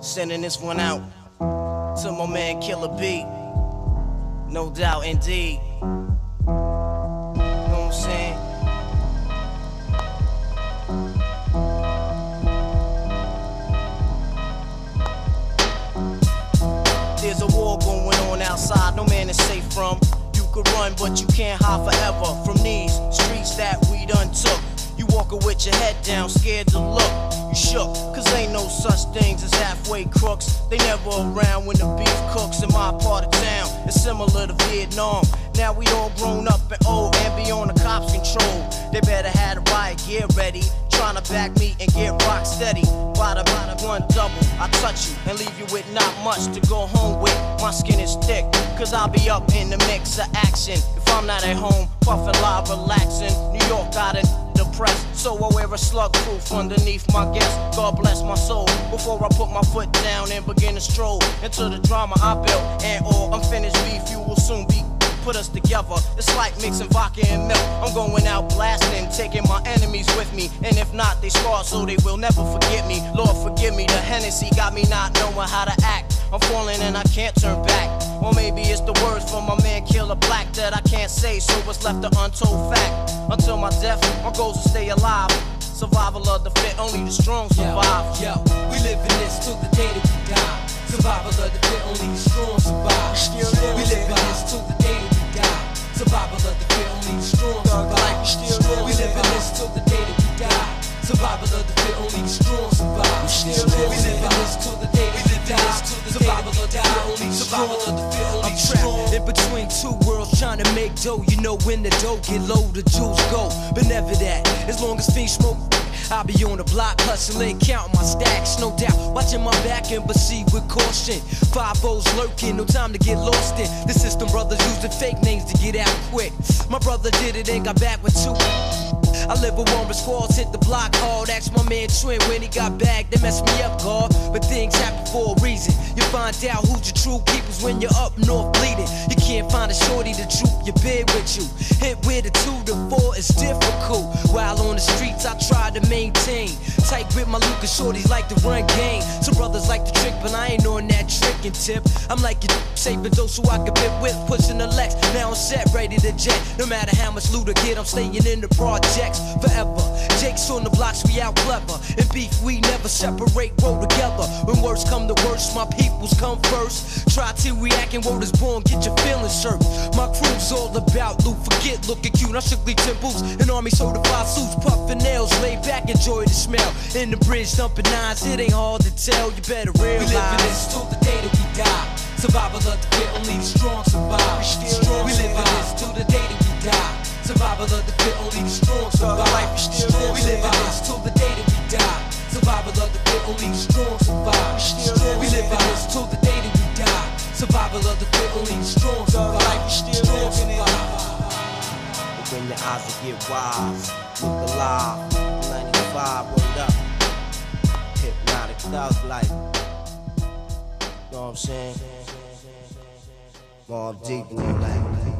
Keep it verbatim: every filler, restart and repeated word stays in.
Sending this one out to my man Killer B. No doubt, indeed. Know what I'm saying? There's a war going on outside, no man is safe from. You could run, but you can't hide forever from these streets that we done took. You walking with your head down, scared to look. You shook, cause ain't no such things as halfway crooks. They never around when the beef cooks in my part of town. It's similar to Vietnam. Now we all grown up and old and beyond the cops' control. They better have the riot gear ready, trying to back me and get rock steady. Bada bada one double, I touch you and leave you with not much to go home with. My skin is thick, cause I'll be up in the mix of action. If I'm not at home, puffin' live, relaxing. New York got it depressed, so I wear a slug proof underneath my guest. God bless my soul before I put my foot down and begin to stroll into the drama I built. And all unfinished beef, you will soon be put us together. It's like mixing vodka and milk. I'm going out blasting, taking my enemies with me. And if not, they scarred so they will never forget me. Lord forgive me, the Hennessy got me not knowing how to act. I'm falling and I can't turn back. Or maybe it's the words from my man Killer Black that I can't say, so it's left an untold fact. Until my death, my goals to stay alive. Survival of the fit, only the strong survive. Yo, yo, we live in this till the day that we die. Survival of the fit, only the strong survive. We live in this till the day that we die. Survival of the fit, only the strong survive. We live in this till the day that we die. Survival of the fit, only the strong survive. We live in this till the day that we die. Survival of the fit, only the strong survive. I'm trapped in between two worlds trying to make dough. You know when the dough get low, the jewels go. But never that, as long as fiends smoke, I'll be on the block hustling, counting my stacks, no doubt. Watching my back and proceed with caution. Five O's lurking, no time to get lost in. The system brothers using fake names to get out quick. My brother did it and got back with two. I live with one, but squads hit the block hard. Ask my man Twin when he got back, they messed me up, God. But things happen for a reason. You find out who's your true keepers when you're up north bleeding. You can't find a shorty to troop your bed with you. Hit with a two to four is difficult. While on the streets, I try to maintain. Tight with my Lucas shorties like to run game. Some brothers like to trick, but I ain't on that tricking tip. I'm like you saving those who I can bit with, pushing the Lex. Now I'm set, ready to jet. No matter how much loot I get, I'm staying in the projects forever. Jake's on the blocks, we out clever. In beef, we never separate, roll together. When words come to worst, my peoples come first. Try to react and word is born, get your feelings hurt. My crew's all about loot, forget looking cute. I strictly temples, an army certified suits, puffin' nails, laid back, enjoy the smell. In the bridge, dumping nines, it ain't hard to tell, you better realize. We live in this till the day that we die. Survival of the fit, only the strong survive. We live in this till the day that we die. Survival of the fit, only the strong survive. We live in this till the day that we die. Survival of the fit, only the strong survive. We live in this till the day that we die. Survival of the fit, only the strong survive. Strong survive. When your eyes will get wise, look alive. ninety-five, word up. Hypnotic thug life. Know what I'm saying? More deeply like.